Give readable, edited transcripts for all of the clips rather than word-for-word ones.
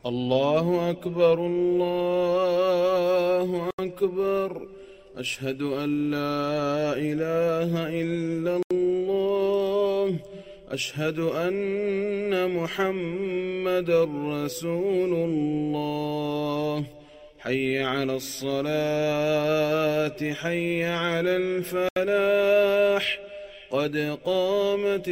الله أكبر الله أكبر. أشهد أن لا إله إلا الله. أشهد أن محمدًا رسول الله. حي على الصلاة حي على الفلاح. قد قامت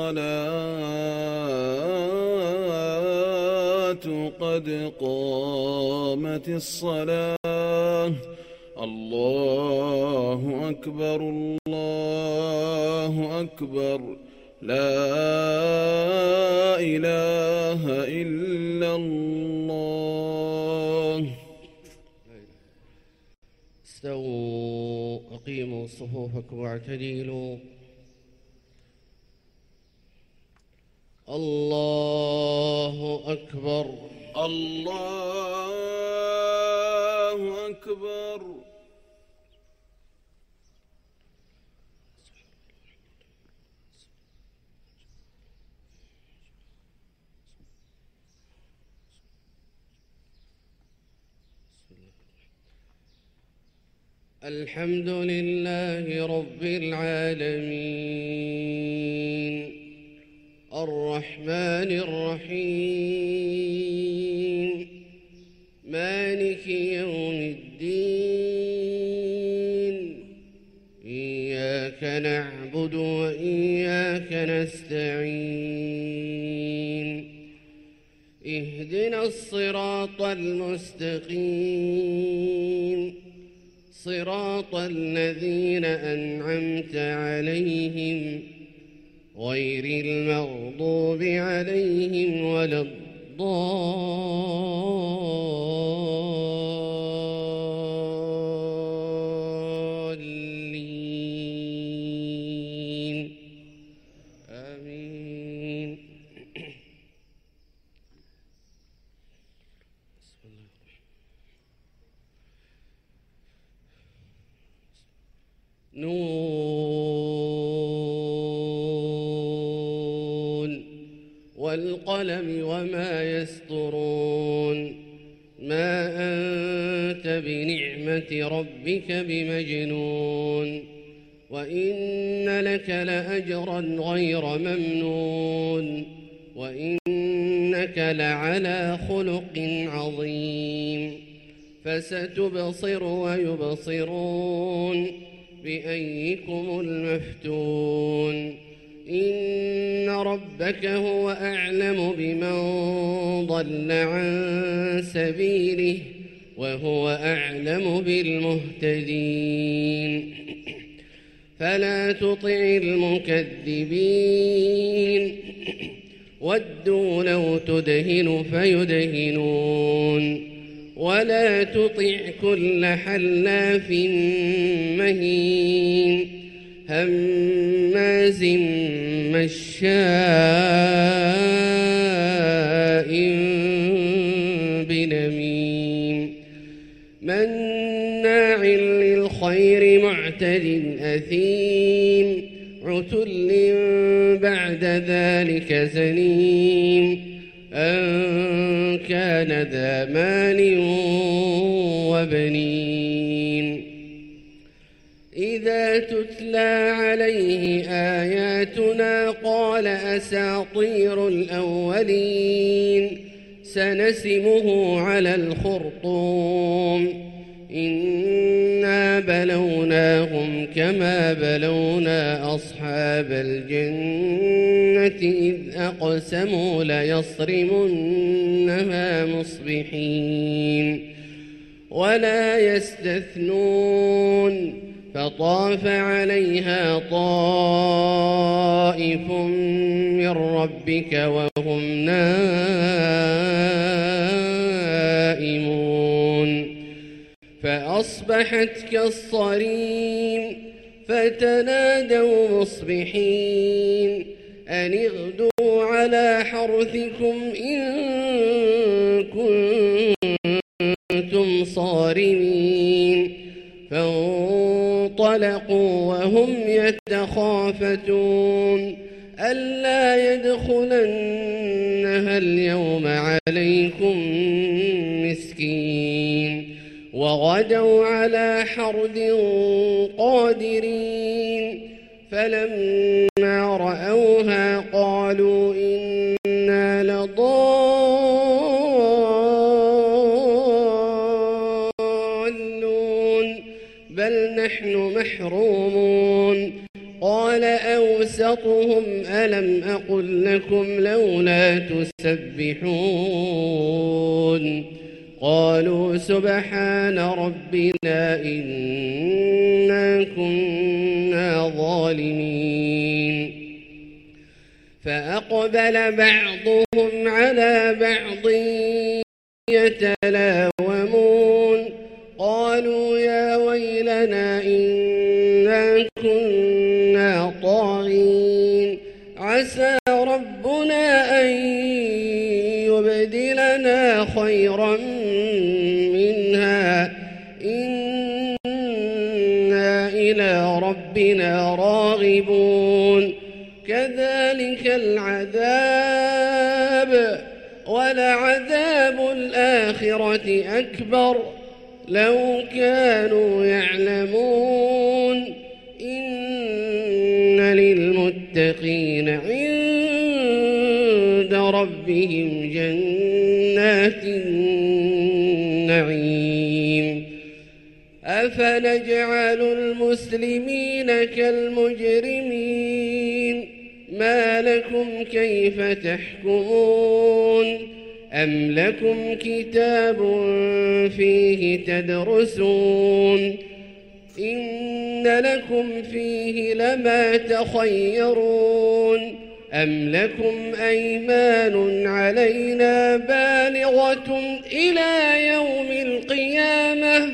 الصلاة قد قامت الصلاة. الله أكبر الله أكبر. لا إله إلا الله. استووا أقيموا صفوفكم واعتدلوا. الله أكبر الله أكبر. الحمد لله رب العالمين الرحمن الرحيم مالك يوم الدين. إياك نعبد وإياك نستعين. اهدنا الصراط المستقيم صراط الذين أنعمت عليهم غير المغضوب عليهم ولا الضالين. آمين. نون والقلم وما يسطرون. ما أنت بنعمة ربك بمجنون. وإن لك لأجرا غير ممنون. وإنك لعلى خلق عظيم. فستبصر ويبصرون بأيكم المفتون. إن ربك هو أعلم بمن ضل عن سبيله وهو أعلم بالمهتدين. فلا تطع المكذبين. ودوا لو تدهن فيدهنون. ولا تطع كل حلاف مهين هماز مشاء بنميم مناع للخير معتد أثيم عتل بعد ذلك زنيم أن كان ذا مال وبنين. إذا تتلى عليه آياتنا قال أساطير الأولين. سنسمه على الخرطوم. إنا بلوناهم كما بلونا أصحاب الجنة إذ أقسموا ليصرمنها مصبحين ولا يستثنون. فطاف عليها طائف من ربك وهم نائمون. فأصبحت كالصريم. فتنادوا مصبحين أن اغدوا على حرثكم إن كنتم صارمين. فانطلقوا وهم يتخافتون ألا يدخلنها اليوم عليكم وغدوا على حرد قادرين فلما رأوها قالوا إنا لضالون بل نحن محرومون قال أوسطهم ألم أقل لكم لولا تسبحون قالوا سبحان ربنا إنا كنا ظالمين فأقبل بعضهم على بعض يتلاومون قالوا يا ويلنا إنا كنا طاغين عسى ربنا أن يبدلنا خيرا منها إنا إلى ربنا راغبون كذلك العذاب ولعذاب الآخرة أكبر لو كانوا يعلمون إن للمتقين عند ربهم جنات النعيم أفنجعل المسلمين كالمجرمين ما لكم كيف تحكمون أم لكم كتاب فيه تدرسون إن لكم فيه لما تخيرون أم لكم أيمان علينا بالغة إلى يوم القيامة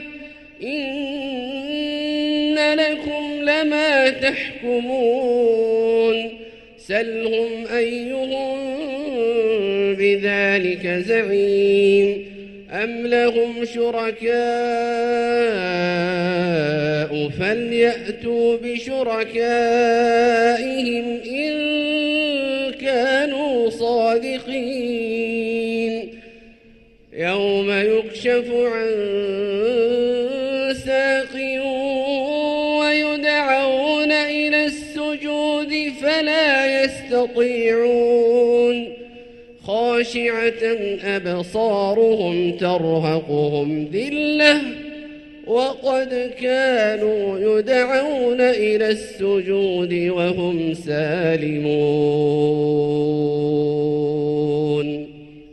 إن لكم لما تحكمون سلهم أيهم بذلك زعيم أم لهم شركاء فليأتوا بشركائهم إن كانوا صادقين يوم يكشف عن ساق ويدعون إلى السجود فلا يستطيعون خاشعة أبصارهم ترهقهم ذلة وقد كانوا يدعون إلى السجود وهم سالمون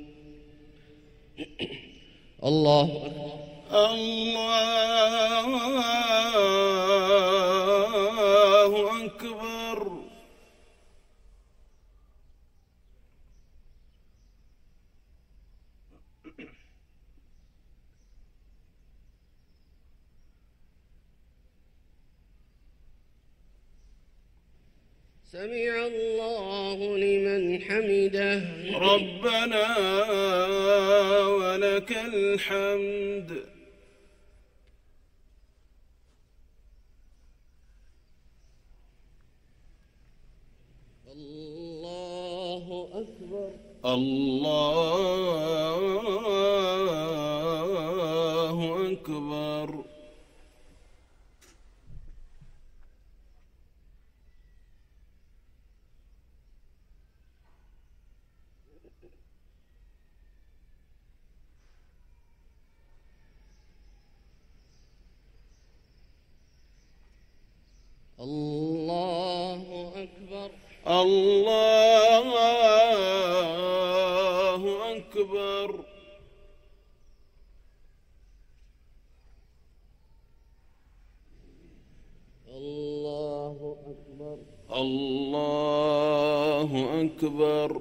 الله أكبر الله أكبر سمع الله لمن حمده ربنا ولك الحمد الله أكبر الله أكبر الله أكبر الله أكبر الله أكبر الله أكبر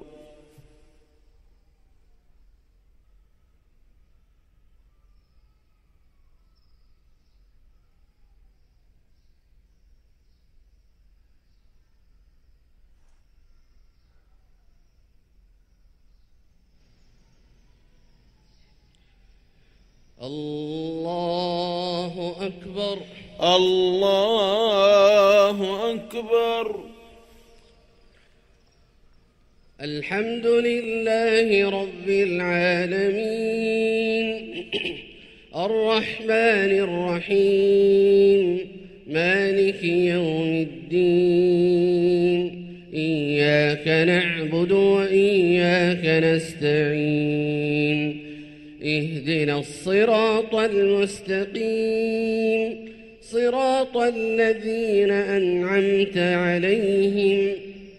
الله أكبر الله أكبر الحمد لله رب العالمين الرحمن الرحيم مالك يوم الدين إياك نعبد وإياك نستعين اهدنا الصراط المستقيم صراط الذين أنعمت عليهم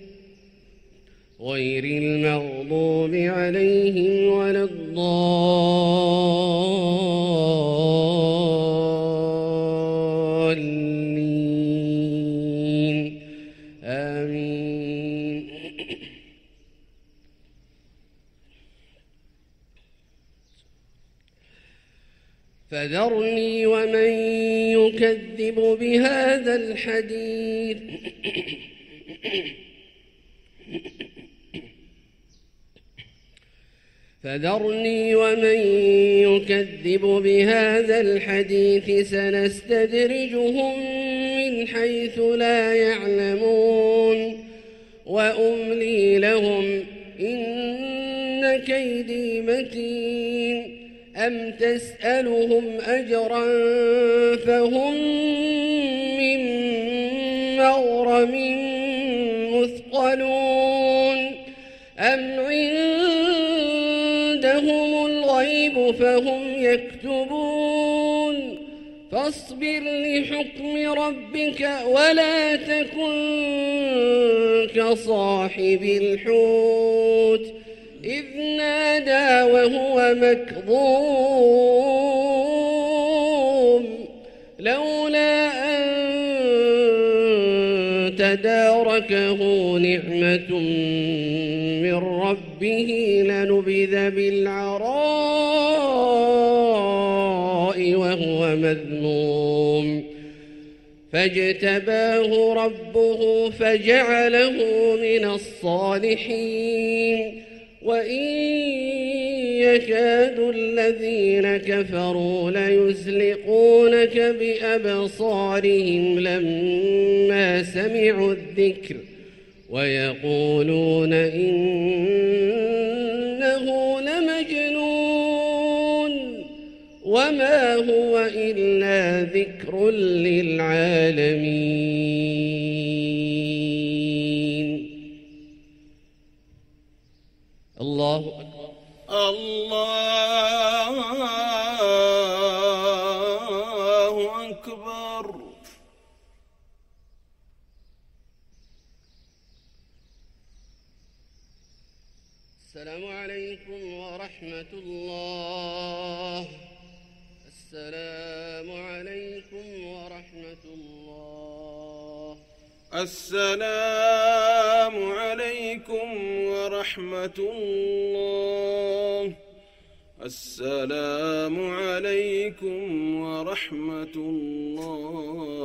غير المغضوب عليهم ولا الضالين آمين. فذرني ومن يكذب بهذا الحديث سنستدرجهم من حيث لا يعلمون وأملي لهم إن كيدي متين أم تسألهم أجرا فهم من مغرم مثقلون أم عندهم الغيب فهم يكتبون فاصبر لحكم ربك ولا تكن كصاحب الحوت إذ نادى وهو مكظوم لولا أن تداركه نعمة من ربه لنبذ بالعراء وهو مذموم فاجتباه ربه فجعله من الصالحين وإن يكاد الذين كفروا ليزلقونك بأبصارهم لما سمعوا الذكر ويقولون إنه لمجنون وما هو إلا ذكر للعالمين. الله أكبر. الله أكبر. السلام عليكم ورحمة الله. السلام عليكم ورحمة الله. السلام عليكم ورحمة الله. السلام عليكم ورحمة الله.